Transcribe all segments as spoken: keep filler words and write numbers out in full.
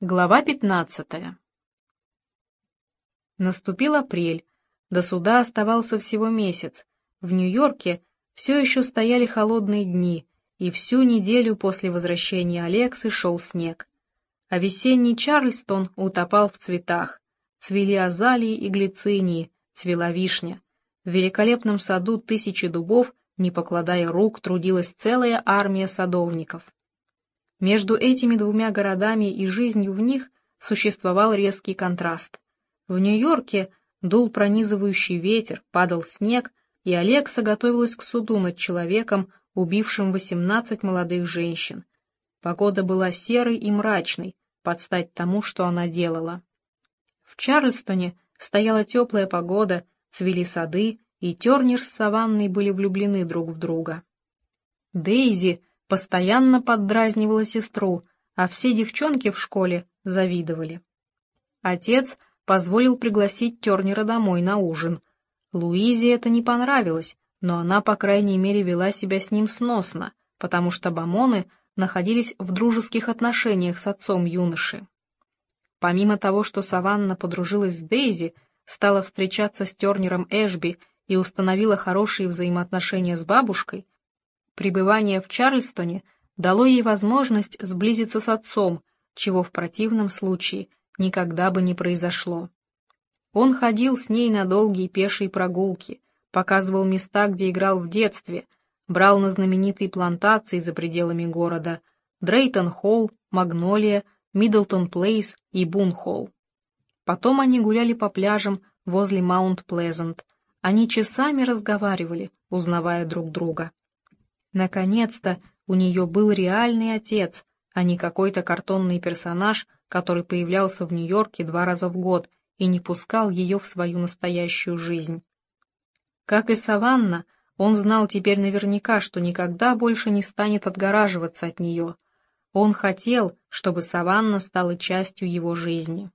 Глава пятнадцатая. Наступил апрель, до суда оставался всего месяц. В Нью-Йорке все еще стояли холодные дни, и всю неделю после возвращения Алексы шел снег. А весенний Чарльстон утопал в цветах. Цвели азалии и глицинии, цвела вишня. В великолепном саду тысячи дубов, не покладая рук, трудилась целая армия садовников. Между этими двумя городами и жизнью в них существовал резкий контраст. В Нью-Йорке дул пронизывающий ветер, падал снег, и Алекса готовилась к суду над человеком, убившим восемнадцать молодых женщин. Погода была серой и мрачной, под стать тому, что она делала. В Чарльстоне стояла теплая погода, цвели сады, и Тернер с Саванной были влюблены друг в друга. Дейзи постоянно поддразнивала сестру, а все девчонки в школе завидовали. Отец позволил пригласить Тернера домой на ужин. Луизе это не понравилось, но она, по крайней мере, вела себя с ним сносно, потому что Бамоны находились в дружеских отношениях с отцом юноши. Помимо того, что Саванна подружилась с Дейзи, стала встречаться с Тернером Эшби и установила хорошие взаимоотношения с бабушкой, пребывание в Чарльстоне дало ей возможность сблизиться с отцом, чего в противном случае никогда бы не произошло. Он ходил с ней на долгие пешие прогулки, показывал места, где играл в детстве, брал на знаменитые плантации за пределами города Дрейтон-Холл, Магнолия, Миддлтон-Плейс и Бун-Холл. Потом они гуляли по пляжам возле Маунт-Плезант. Они часами разговаривали, узнавая друг друга. Наконец-то у нее был реальный отец, а не какой-то картонный персонаж, который появлялся в Нью-Йорке два раза в год и не пускал ее в свою настоящую жизнь. Как и Саванна, он знал теперь наверняка, что никогда больше не станет отгораживаться от нее. Он хотел, чтобы Саванна стала частью его жизни.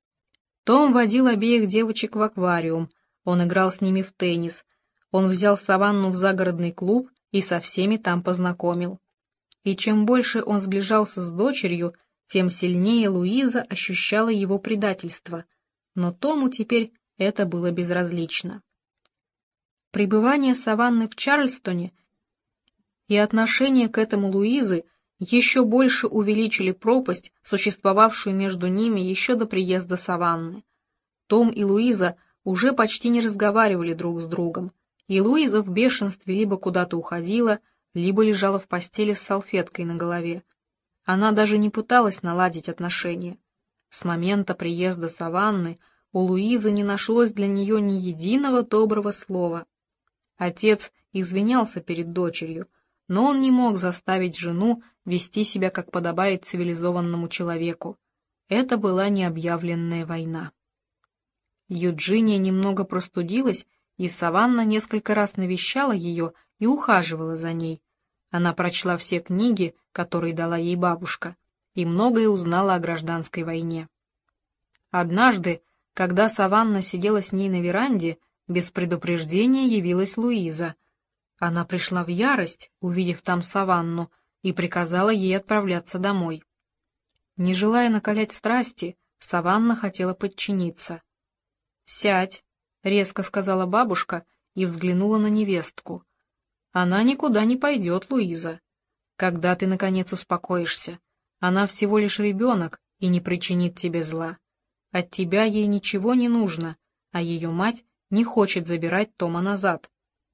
Том водил обеих девочек в аквариум, он играл с ними в теннис, он взял Саванну в загородный клуб и со всеми там познакомил. И чем больше он сближался с дочерью, тем сильнее Луиза ощущала его предательство, но Тому теперь это было безразлично. Пребывание Саванны в Чарльстоне и отношение к этому Луизы еще больше увеличили пропасть, существовавшую между ними еще до приезда Саванны. Том и Луиза уже почти не разговаривали друг с другом, и Луиза в бешенстве либо куда-то уходила, либо лежала в постели с салфеткой на голове. Она даже не пыталась наладить отношения. С момента приезда Саванны у Луизы не нашлось для нее ни единого доброго слова. Отец извинялся перед дочерью, но он не мог заставить жену вести себя, как подобает цивилизованному человеку. Это была необъявленная война. Юджиния немного простудилась, и Саванна несколько раз навещала ее и ухаживала за ней. Она прочла все книги, которые дала ей бабушка, и многое узнала о гражданской войне. Однажды, когда Саванна сидела с ней на веранде, без предупреждения явилась Луиза. Она пришла в ярость, увидев там Саванну, и приказала ей отправляться домой. Не желая накалять страсти, Саванна хотела подчиниться. «Сядь», — резко сказала бабушка и взглянула на невестку. «Она никуда не пойдет, Луиза. Когда ты, наконец, успокоишься? Она всего лишь ребенок и не причинит тебе зла. От тебя ей ничего не нужно, а ее мать не хочет забирать Тома назад».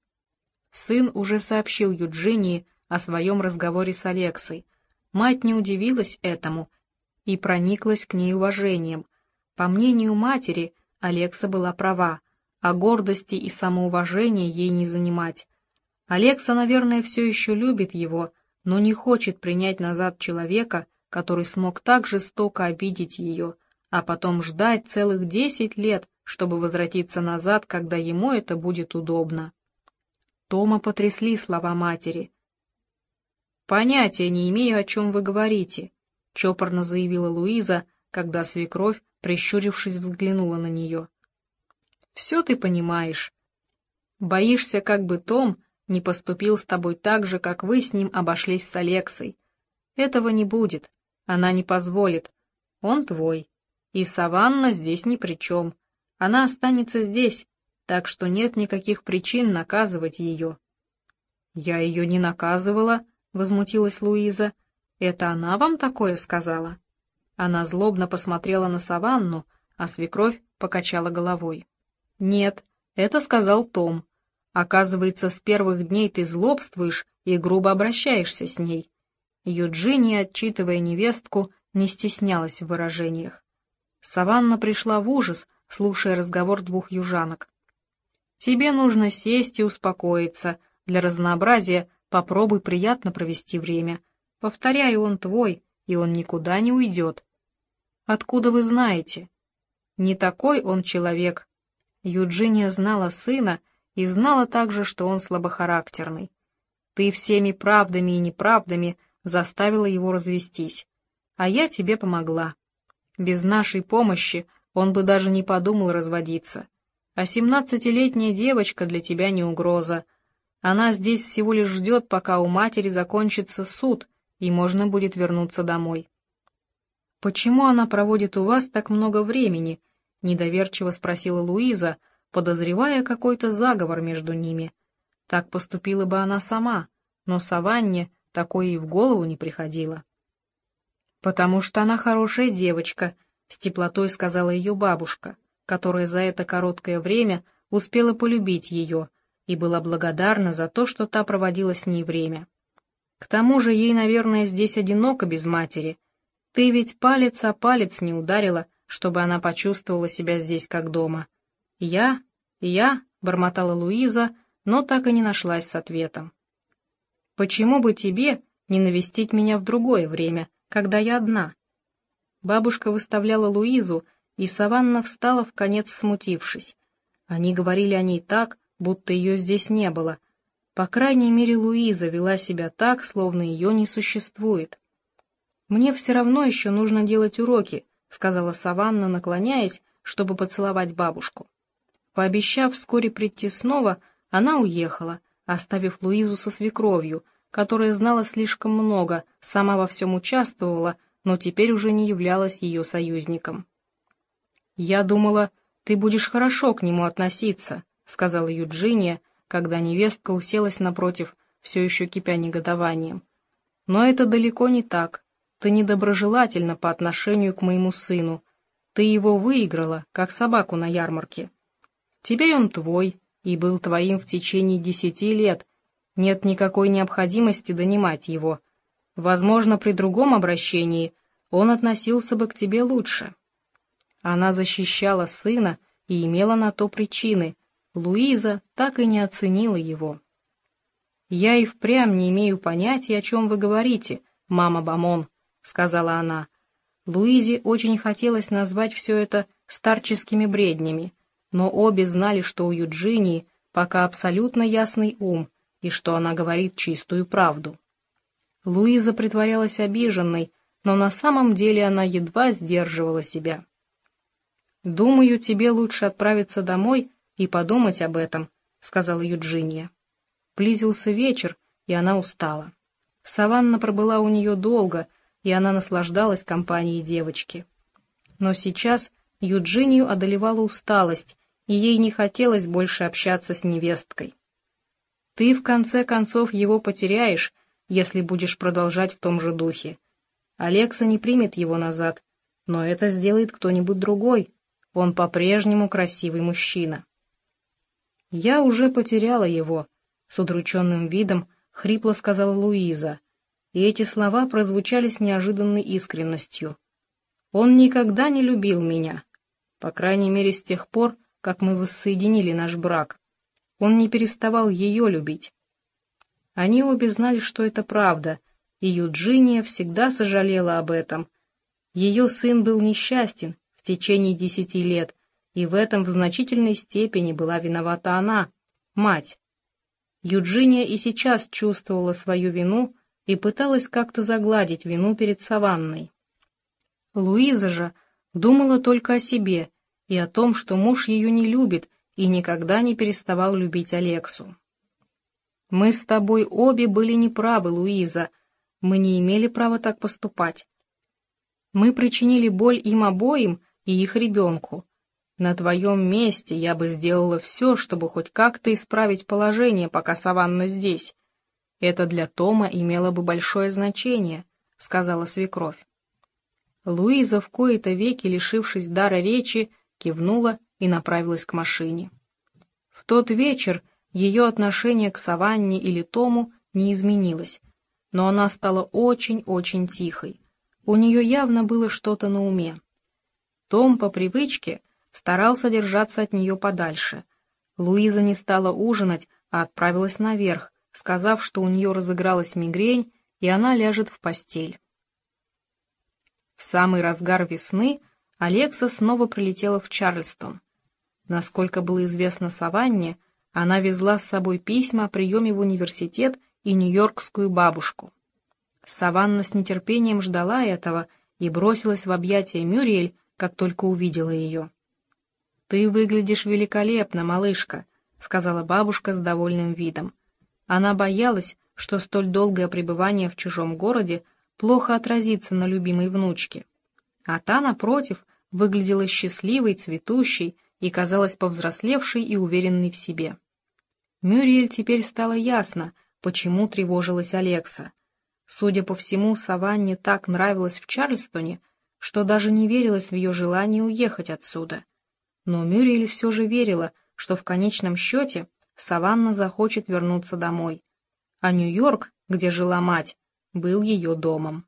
Сын уже сообщил Юджинии о своем разговоре с Алексой. Мать не удивилась этому и прониклась к ней уважением. По мнению матери, Алекса была права, а гордости и самоуважения ей не занимать. Алекса, наверное, все еще любит его, но не хочет принять назад человека, который смог так жестоко обидеть ее, а потом ждать целых десять лет, чтобы возвратиться назад, когда ему это будет удобно. Тома потрясли слова матери. «Понятия не имею, о чем вы говорите», — чопорно заявила Луиза, когда свекровь, прищурившись, взглянула на нее. «Все ты понимаешь. Боишься, как бы Том не поступил с тобой так же, как вы с ним обошлись с Алексой. Этого не будет, она не позволит. Он твой. И Саванна здесь ни при чем. Она останется здесь, так что нет никаких причин наказывать ее». «Я ее не наказывала», — возмутилась Луиза. «Это она вам такое сказала?» Она злобно посмотрела на Саванну, а свекровь покачала головой. «Нет, это сказал Том. Оказывается, с первых дней ты злобствуешь и грубо обращаешься с ней». Юджиния, отчитывая невестку, не стеснялась в выражениях. Саванна пришла в ужас, слушая разговор двух южанок. «Тебе нужно сесть и успокоиться. Для разнообразия попробуй приятно провести время. Повторяю, он твой, и он никуда не уйдет». «Откуда вы знаете?» «Не такой он человек». Юджиния знала сына и знала также, что он слабохарактерный. Ты всеми правдами и неправдами заставила его развестись, а я тебе помогла. Без нашей помощи он бы даже не подумал разводиться. А семнадцатилетняя девочка для тебя не угроза. Она здесь всего лишь ждет, пока у матери закончится суд, и можно будет вернуться домой. «Почему она проводит у вас так много времени?» — недоверчиво спросила Луиза, подозревая какой-то заговор между ними. Так поступила бы она сама, но Саванне такое и в голову не приходило. «Потому что она хорошая девочка», — с теплотой сказала ее бабушка, которая за это короткое время успела полюбить ее и была благодарна за то, что та проводила с ней время. «К тому же ей, наверное, здесь одиноко без матери. Ты ведь палец о палец не ударила, чтобы она почувствовала себя здесь как дома». «Я? Я?» — бормотала Луиза, но так и не нашлась с ответом. «Почему бы тебе не навестить меня в другое время, когда я одна?» Бабушка выставляла Луизу, и Саванна встала вконец смутившись. Они говорили о ней так, будто ее здесь не было. По крайней мере, Луиза вела себя так, словно ее не существует. «Мне все равно еще нужно делать уроки», — сказала Саванна, наклоняясь, чтобы поцеловать бабушку. Пообещав вскоре прийти снова, она уехала, оставив Луизу со свекровью, которая знала слишком много, сама во всем участвовала, но теперь уже не являлась ее союзником. «Я думала, ты будешь хорошо к нему относиться», — сказала Юджиния, когда невестка уселась напротив, все еще кипя негодованием. «Но это далеко не так. Ты недоброжелательна по отношению к моему сыну. Ты его выиграла, как собаку на ярмарке. Теперь он твой и был твоим в течение десяти лет. Нет никакой необходимости донимать его. Возможно, при другом обращении он относился бы к тебе лучше». Она защищала сына и имела на то причины. Луиза так и не оценила его. «Я и впрямь не имею понятия, о чем вы говорите, мама Бамон», — сказала она. Луизе очень хотелось назвать все это старческими бреднями, но обе знали, что у Юджинии пока абсолютно ясный ум и что она говорит чистую правду. Луиза притворялась обиженной, но на самом деле она едва сдерживала себя. «Думаю, тебе лучше отправиться домой и подумать об этом», — сказала Юджиния. Близился вечер, и она устала. Саванна пробыла у нее долго, и она наслаждалась компанией девочки. Но сейчас Юджинию одолевала усталость, и ей не хотелось больше общаться с невесткой. «Ты, в конце концов, его потеряешь, если будешь продолжать в том же духе. Алекса не примет его назад, но это сделает кто-нибудь другой. Он по-прежнему красивый мужчина». «Я уже потеряла его», — с удрученным видом хрипло сказала Луиза, и эти слова прозвучали с неожиданной искренностью. «Он никогда не любил меня, по крайней мере с тех пор, как мы воссоединили наш брак. Он не переставал ее любить». Они обе знали, что это правда, и Юджиния всегда сожалела об этом. Ее сын был несчастен в течение десяти лет, и в этом в значительной степени была виновата она, мать. Юджиния и сейчас чувствовала свою вину и пыталась как-то загладить вину перед Саванной. Луиза же думала только о себе и о том, что муж ее не любит и никогда не переставал любить Алексу. «Мы с тобой обе были неправы, Луиза. Мы не имели права так поступать». Мы причинили боль им обоим и их ребенку. На твоем месте я бы сделала все, чтобы хоть как-то исправить положение, пока Саванна здесь. Это для Тома имело бы большое значение», — сказала свекровь. Луиза, в кои-то веки лишившись дара речи, кивнула и направилась к машине. В тот вечер ее отношение к Саванне или Тому не изменилось, но она стала очень-очень тихой. У нее явно было что-то на уме. Том по привычке старался держаться от нее подальше. Луиза не стала ужинать, а отправилась наверх, сказав, что у нее разыгралась мигрень, и она ляжет в постель. В самый разгар весны Алекса снова прилетела в Чарльстон. Насколько было известно Саванне, она везла с собой письма о приеме в университет и нью-йоркскую бабушку. Саванна с нетерпением ждала этого и бросилась в объятия Мюриэль, как только увидела ее. «Ты выглядишь великолепно, малышка», — сказала бабушка с довольным видом. Она боялась, что столь долгое пребывание в чужом городе плохо отразится на любимой внучке. А та, напротив, выглядела счастливой, цветущей и казалась повзрослевшей и уверенной в себе. Мюриэль теперь стало ясно, почему тревожилась Алекса. Судя по всему, Саванне так нравилось в Чарльстоне, что даже не верилось в ее желание уехать отсюда. Но Мюриэль все же верила, что в конечном счете Саванна захочет вернуться домой. А Нью-Йорк, где жила мать, был ее домом.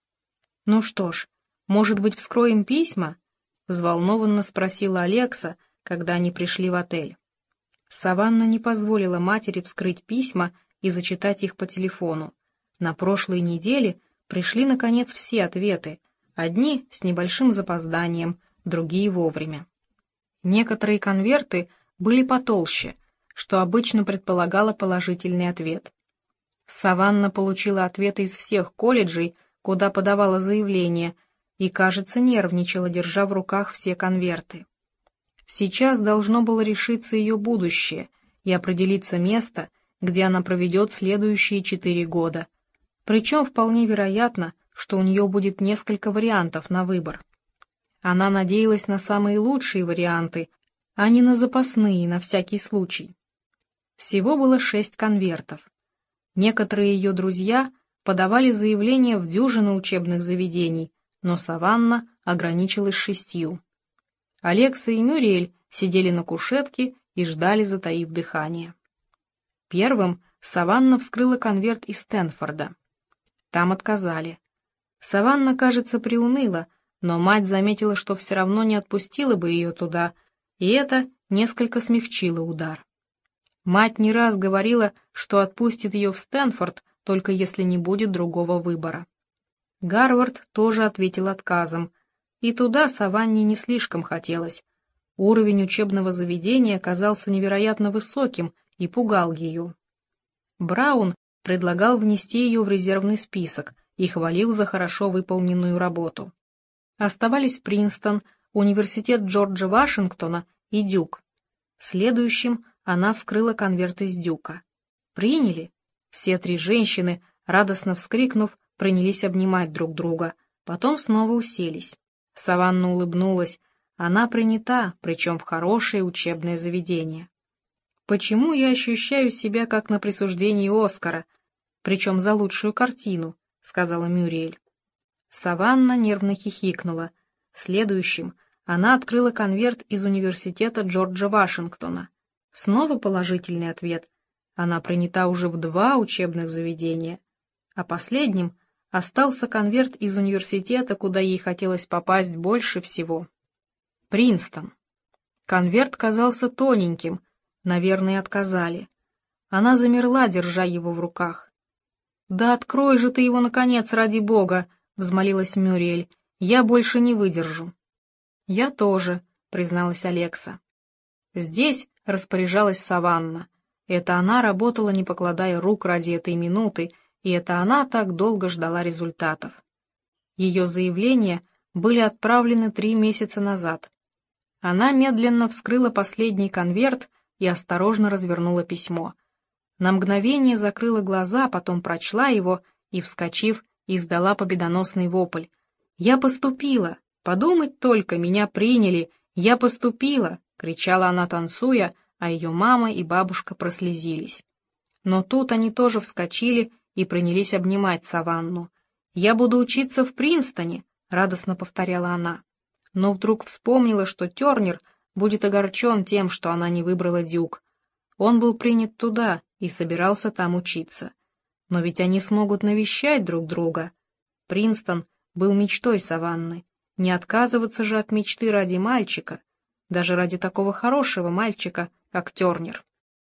«Ну что ж, может быть, вскроем письма?» — взволнованно спросила Алекса, когда они пришли в отель. Саванна не позволила матери вскрыть письма и зачитать их по телефону. На прошлой неделе пришли, наконец, все ответы, одни с небольшим запозданием, другие вовремя. Некоторые конверты были потолще, что обычно предполагало положительный ответ. Саванна получила ответы из всех колледжей, куда подавала заявление, и, кажется, нервничала, держа в руках все конверты. Сейчас должно было решиться ее будущее и определиться место, где она проведет следующие четыре года. Причем вполне вероятно, что у нее будет несколько вариантов на выбор. Она надеялась на самые лучшие варианты, а не на запасные на всякий случай. Всего было шесть конвертов. Некоторые ее друзья подавали заявления в дюжину учебных заведений, но Саванна ограничилась шестью. Алекса и Мюриэль сидели на кушетке и ждали, затаив дыхание. Первым Саванна вскрыла конверт из Стэнфорда. Там отказали. Саванна, кажется, приуныла, но мать заметила, что все равно не отпустила бы ее туда, и это несколько смягчило удар. Мать не раз говорила, что отпустит ее в Стэнфорд, только если не будет другого выбора. Гарвард тоже ответил отказом, и туда Саванне не слишком хотелось. Уровень учебного заведения казался невероятно высоким и пугал ее. Браун предлагал внести ее в резервный список и хвалил за хорошо выполненную работу. Оставались Принстон, университет Джорджа Вашингтона и Дюк. Следующим она вскрыла конверт из Дюка. Приняли. Все три женщины, радостно вскрикнув, принялись обнимать друг друга, потом снова уселись. Саванна улыбнулась. Она принята, причем в хорошее учебное заведение. «Почему я ощущаю себя как на присуждении Оскара, причем за лучшую картину?» — сказала Мюриэль. Саванна нервно хихикнула. Следующим она открыла конверт из университета Джорджа Вашингтона. Снова положительный ответ. Она принята уже в два учебных заведения. А последним остался конверт из университета, куда ей хотелось попасть больше всего. Принстон. Конверт казался тоненьким, наверное, отказали. Она замерла, держа его в руках. «Да открой же ты его, наконец, ради бога!» — взмолилась Мюриэль. «Я больше не выдержу». «Я тоже», — призналась Алекса. Здесь распоряжалась Саванна. Это она работала, не покладая рук ради этой минуты, и это она так долго ждала результатов. Ее заявления были отправлены три месяца назад. Она медленно вскрыла последний конверт и осторожно развернула письмо. На мгновение закрыла глаза, потом прочла его и, вскочив, издала победоносный вопль. «Я поступила! Подумать только, меня приняли! Я поступила!» — кричала она, танцуя, а ее мама и бабушка прослезились. Но тут они тоже вскочили и принялись обнимать Саванну. «Я буду учиться в Принстоне!» — радостно повторяла она. Но вдруг вспомнила, что Тернер будет огорчен тем, что она не выбрала Дюк. Он был принят туда и собирался там учиться. Но ведь они смогут навещать друг друга. Принстон был мечтой Саванны. Не отказываться же от мечты ради мальчика, даже ради такого хорошего мальчика, как Тернер.